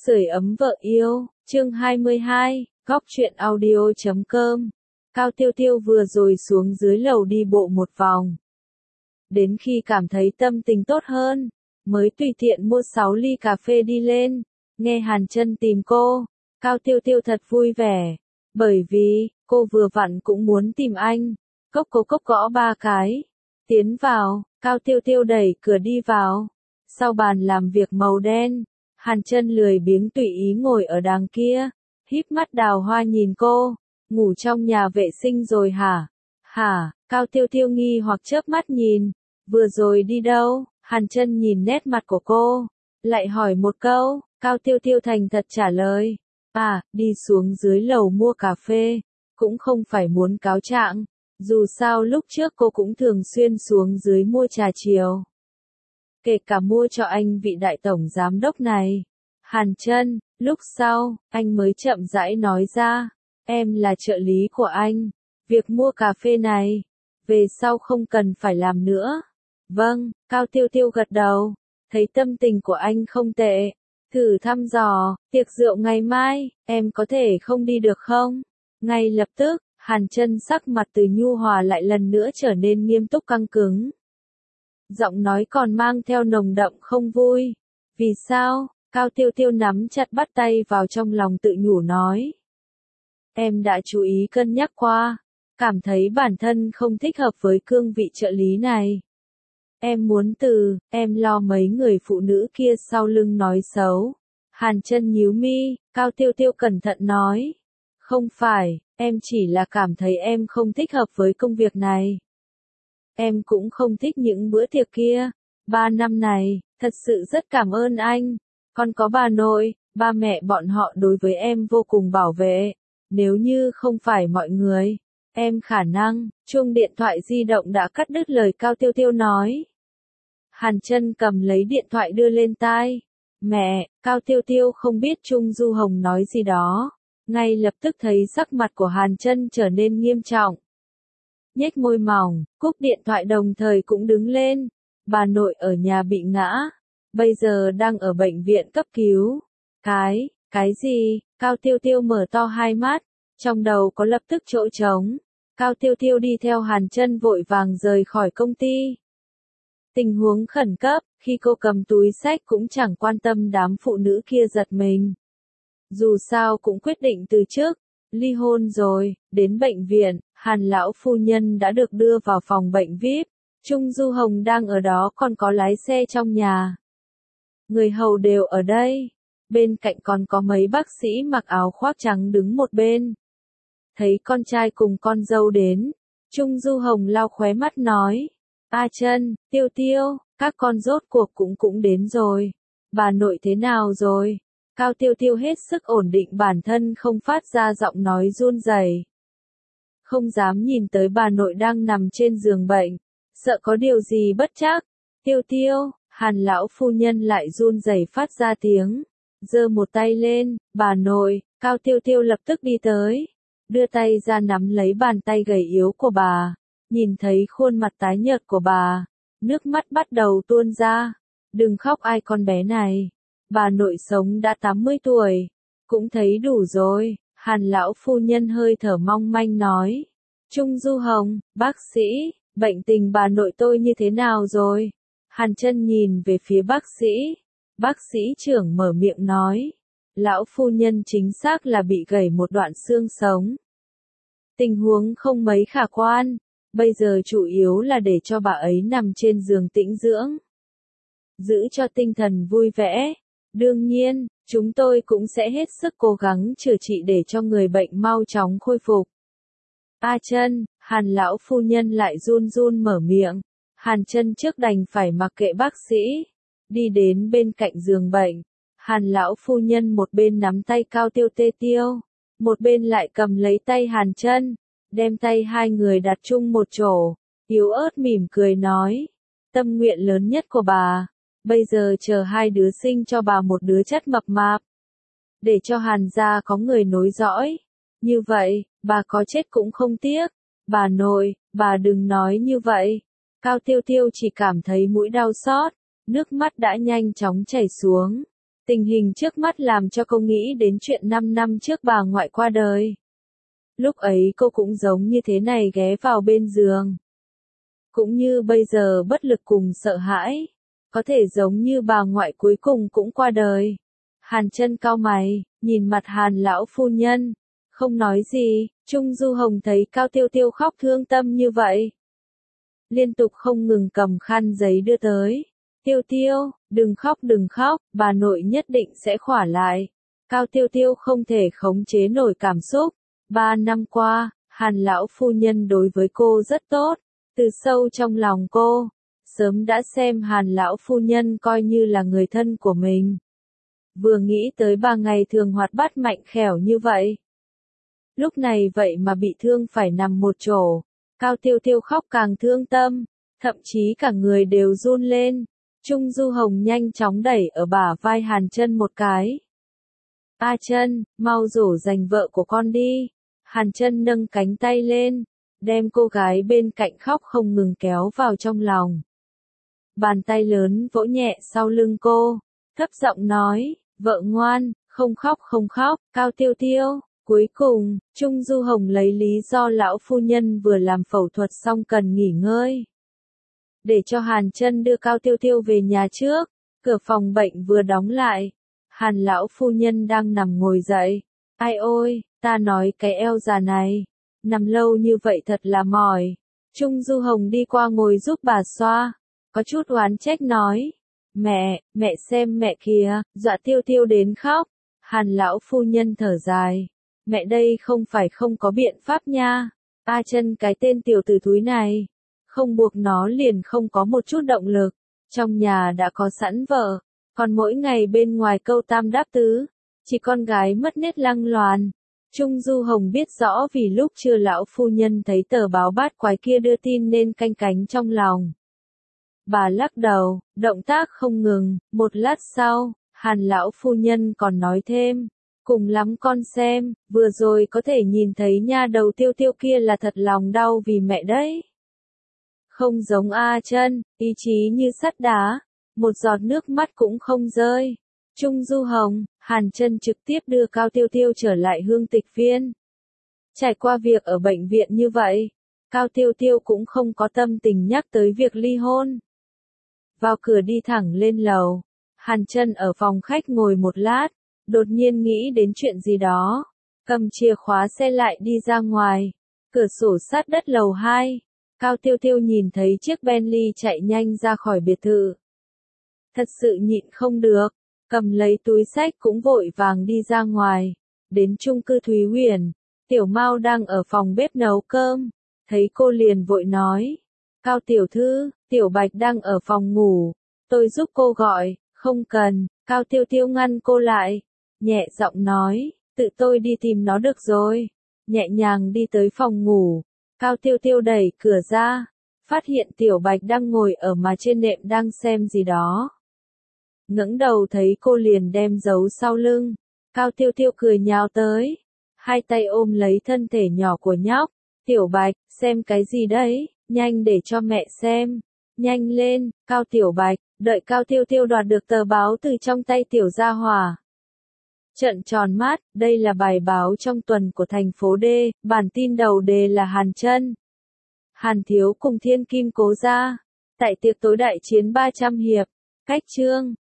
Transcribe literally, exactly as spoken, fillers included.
Sưởi ấm vợ yêu, chương hai mươi hai, góc truyện audio chấm com. Cao Tiêu Tiêu vừa rồi xuống dưới lầu đi bộ một vòng. Đến khi cảm thấy tâm tình tốt hơn, mới tùy tiện mua sáu ly cà phê đi lên, nghe Hàn Chân tìm cô. Cao Tiêu Tiêu thật vui vẻ, bởi vì, cô vừa vặn cũng muốn tìm anh. Cốc cố cốc gõ ba cái. Tiến vào, Cao Tiêu Tiêu đẩy cửa đi vào. Sau bàn làm việc màu đen, Hàn Chân lười biếng tùy ý ngồi ở đằng kia, híp mắt đào hoa nhìn cô. Ngủ trong nhà vệ sinh rồi hả? Hả? Cao Tiêu Tiêu nghi hoặc chớp mắt nhìn. Vừa rồi đi đâu? Hàn Chân nhìn nét mặt của cô, lại hỏi một câu. Cao Tiêu Tiêu thành thật trả lời. À, đi xuống dưới lầu mua cà phê. Cũng không phải muốn cáo trạng. Dù sao lúc trước cô cũng thường xuyên xuống dưới mua trà chiều. Kể cả mua cho anh vị đại tổng giám đốc này. Hàn Chân, lúc sau, anh mới chậm rãi nói ra. Em là trợ lý của anh. Việc mua cà phê này, về sau không cần phải làm nữa. Vâng, Cao Tiêu Tiêu gật đầu. Thấy tâm tình của anh không tệ. Thử thăm dò, tiệc rượu ngày mai, em có thể không đi được không? Ngay lập tức, Hàn Chân sắc mặt từ nhu hòa lại lần nữa trở nên nghiêm túc căng cứng. Giọng nói còn mang theo nồng đậm không vui. Vì sao? Cao Tiêu Tiêu nắm chặt bắt tay vào trong lòng tự nhủ nói. Em đã chú ý cân nhắc qua, cảm thấy bản thân không thích hợp với cương vị trợ lý này. Em muốn từ, em lo mấy người phụ nữ kia sau lưng nói xấu. Hàn Chân nhíu mi, Cao Tiêu Tiêu cẩn thận nói. Không phải, em chỉ là cảm thấy em không thích hợp với công việc này. Em cũng không thích những bữa tiệc kia. Ba năm này, thật sự rất cảm ơn anh. Còn có bà nội, ba mẹ bọn họ đối với em vô cùng bảo vệ. Nếu như không phải mọi người, em khả năng, chuông điện thoại di động đã cắt đứt lời Cao Tiêu Tiêu nói. Hàn Chân cầm lấy điện thoại đưa lên tai. Mẹ, Cao Tiêu Tiêu không biết Trung Du Hồng nói gì đó. Ngay lập tức thấy sắc mặt của Hàn Chân trở nên nghiêm trọng. Nhếch môi mỏng, cúp điện thoại đồng thời cũng đứng lên. Bà nội ở nhà bị ngã, bây giờ đang ở bệnh viện cấp cứu. Cái, cái gì? Cao Tiêu Tiêu mở to hai mắt, trong đầu có lập tức chỗ trống. Cao Tiêu Tiêu đi theo Hàn Chân vội vàng rời khỏi công ty. Tình huống khẩn cấp, khi cô cầm túi xách cũng chẳng quan tâm đám phụ nữ kia giật mình. Dù sao cũng quyết định từ trước, ly hôn rồi. Đến bệnh viện, Hàn lão phu nhân đã được đưa vào phòng bệnh vi ai pi. Trung Du Hồng đang ở đó, còn có lái xe trong nhà. Người hầu đều ở đây. Bên cạnh còn có mấy bác sĩ mặc áo khoác trắng đứng một bên. Thấy con trai cùng con dâu đến, Trung Du Hồng lau khóe mắt nói. A Chân, Tiêu Tiêu, các con rốt cuộc cũng cũng đến rồi. Bà nội thế nào rồi? Cao Tiêu Tiêu hết sức ổn định bản thân không phát ra giọng nói run rẩy. Không dám nhìn tới bà nội đang nằm trên giường bệnh, sợ có điều gì bất trắc. Tiêu Tiêu, Hàn lão phu nhân lại run rẩy phát ra tiếng. Giơ một tay lên, bà nội. Cao Tiêu Tiêu lập tức đi tới, đưa tay ra nắm lấy bàn tay gầy yếu của bà, nhìn thấy khuôn mặt tái nhợt của bà, nước mắt bắt đầu tuôn ra. Đừng khóc ai con bé này, bà nội sống đã tám mươi tuổi, cũng thấy đủ rồi. Hàn lão phu nhân hơi thở mong manh nói. Trung Du Hồng, bác sĩ, bệnh tình bà nội tôi như thế nào rồi? Hàn Chân nhìn về phía bác sĩ. Bác sĩ trưởng mở miệng nói. Lão phu nhân chính xác là bị gãy một đoạn xương sống. Tình huống không mấy khả quan, bây giờ chủ yếu là để cho bà ấy nằm trên giường tĩnh dưỡng. Giữ cho tinh thần vui vẻ. Đương nhiên, chúng tôi cũng sẽ hết sức cố gắng chữa trị để cho người bệnh mau chóng khôi phục. A Chân, Hàn lão phu nhân lại run run mở miệng. Hàn Chân trước đành phải mặc kệ bác sĩ, đi đến bên cạnh giường bệnh. Hàn lão phu nhân một bên nắm tay Cao Tiêu Tê Tiêu, một bên lại cầm lấy tay Hàn Chân, đem tay hai người đặt chung một chỗ, yếu ớt mỉm cười nói. Tâm nguyện lớn nhất của bà, bây giờ chờ hai đứa sinh cho bà một đứa chất mập mạp, để cho Hàn gia có người nối dõi. Như vậy, bà có chết cũng không tiếc. Bà nội, bà đừng nói như vậy. Cao Tiêu Tiêu chỉ cảm thấy mũi đau xót, nước mắt đã nhanh chóng chảy xuống. Tình hình trước mắt làm cho cô nghĩ đến chuyện năm năm trước bà ngoại qua đời. Lúc ấy cô cũng giống như thế này ghé vào bên giường. Cũng như bây giờ bất lực cùng sợ hãi. Có thể giống như bà ngoại cuối cùng cũng qua đời. Hàn Chân cau mày, nhìn mặt Hàn lão phu nhân. Không nói gì, Trung Du Hồng thấy Cao Tiêu Tiêu khóc thương tâm như vậy. Liên tục không ngừng cầm khăn giấy đưa tới. Tiêu Tiêu, đừng khóc đừng khóc, bà nội nhất định sẽ khỏa lại. Cao Tiêu Tiêu không thể khống chế nổi cảm xúc. Ba năm qua, Hàn lão phu nhân đối với cô rất tốt. Từ sâu trong lòng cô, sớm đã xem Hàn lão phu nhân coi như là người thân của mình. Vừa nghĩ tới bà ngày thường hoạt bát mạnh khỏe như vậy. Lúc này vậy mà bị thương phải nằm một chỗ. Cao Tiêu Tiêu khóc càng thương tâm, thậm chí cả người đều run lên. Trung Du Hồng nhanh chóng đẩy ở bả vai Hàn Chân một cái. A Chân, mau dỗ dành vợ của con đi. Hàn Chân nâng cánh tay lên, đem cô gái bên cạnh khóc không ngừng kéo vào trong lòng. Bàn tay lớn vỗ nhẹ sau lưng cô, thấp giọng nói, vợ ngoan, không khóc không khóc, Cao Tiêu Tiêu. Cuối cùng, Trung Du Hồng lấy lý do lão phu nhân vừa làm phẫu thuật xong cần nghỉ ngơi. Để cho Hàn Chân đưa Cao Tiêu Tiêu về nhà trước, cửa phòng bệnh vừa đóng lại. Hàn lão phu nhân đang nằm ngồi dậy. Ai ôi, ta nói cái eo già này, nằm lâu như vậy thật là mỏi. Trung Du Hồng đi qua ngồi giúp bà xoa, có chút oán trách nói. Mẹ, mẹ xem mẹ kìa, dọa Tiêu Tiêu đến khóc. Hàn lão phu nhân thở dài. Mẹ đây không phải không có biện pháp nha. A Chân cái tên tiểu tử thúi này. Không buộc nó liền không có một chút động lực. Trong nhà đã có sẵn vợ. Còn mỗi ngày bên ngoài câu tam đáp tứ. Chỉ con gái mất nết lăng loàn. Trung Du Hồng biết rõ vì lúc chưa lão phu nhân thấy tờ báo bát quái kia đưa tin nên canh cánh trong lòng. Bà lắc đầu, động tác không ngừng. Một lát sau, Hàn lão phu nhân còn nói thêm. Cùng lắm con xem, vừa rồi có thể nhìn thấy nha đầu Tiêu Tiêu kia là thật lòng đau vì mẹ đấy. Không giống A Chân, ý chí như sắt đá, một giọt nước mắt cũng không rơi. Trung Du Hồng, Hàn Chân trực tiếp đưa Cao Tiêu Tiêu trở lại hương tịch viên. Trải qua việc ở bệnh viện như vậy, Cao Tiêu Tiêu cũng không có tâm tình nhắc tới việc ly hôn. Vào cửa đi thẳng lên lầu, Hàn Chân ở phòng khách ngồi một lát. Đột nhiên nghĩ đến chuyện gì đó, cầm chìa khóa xe lại đi ra ngoài, cửa sổ sát đất lầu hai, Cao Tiêu Tiêu nhìn thấy chiếc Bentley chạy nhanh ra khỏi biệt thự. Thật sự nhịn không được, cầm lấy túi xách cũng vội vàng đi ra ngoài, đến chung cư Thúy Huyền, Tiểu Mao đang ở phòng bếp nấu cơm, thấy cô liền vội nói, Cao tiểu thư, Tiểu Bạch đang ở phòng ngủ, tôi giúp cô gọi, không cần, Cao Tiêu Tiêu ngăn cô lại. Nhẹ giọng nói, tự tôi đi tìm nó được rồi. Nhẹ nhàng đi tới phòng ngủ. Cao Tiêu Tiêu đẩy cửa ra. Phát hiện Tiểu Bạch đang ngồi ở mà trên nệm đang xem gì đó. Ngẩng đầu thấy cô liền đem giấu sau lưng. Cao Tiêu Tiêu cười nhào tới. Hai tay ôm lấy thân thể nhỏ của nhóc. Tiểu Bạch, xem cái gì đấy? Nhanh để cho mẹ xem. Nhanh lên, Cao Tiểu Bạch. Đợi Cao Tiêu Tiêu đoạt được tờ báo từ trong tay Tiểu Gia Hỏa. Trợn tròn mắt, đây là bài báo trong tuần của thành phố D, bản tin đầu đề là Hàn Chân. Hàn Thiếu cùng Thiên Kim cố ra. Tại tiệc tối đại chiến ba trăm hiệp, cách chương,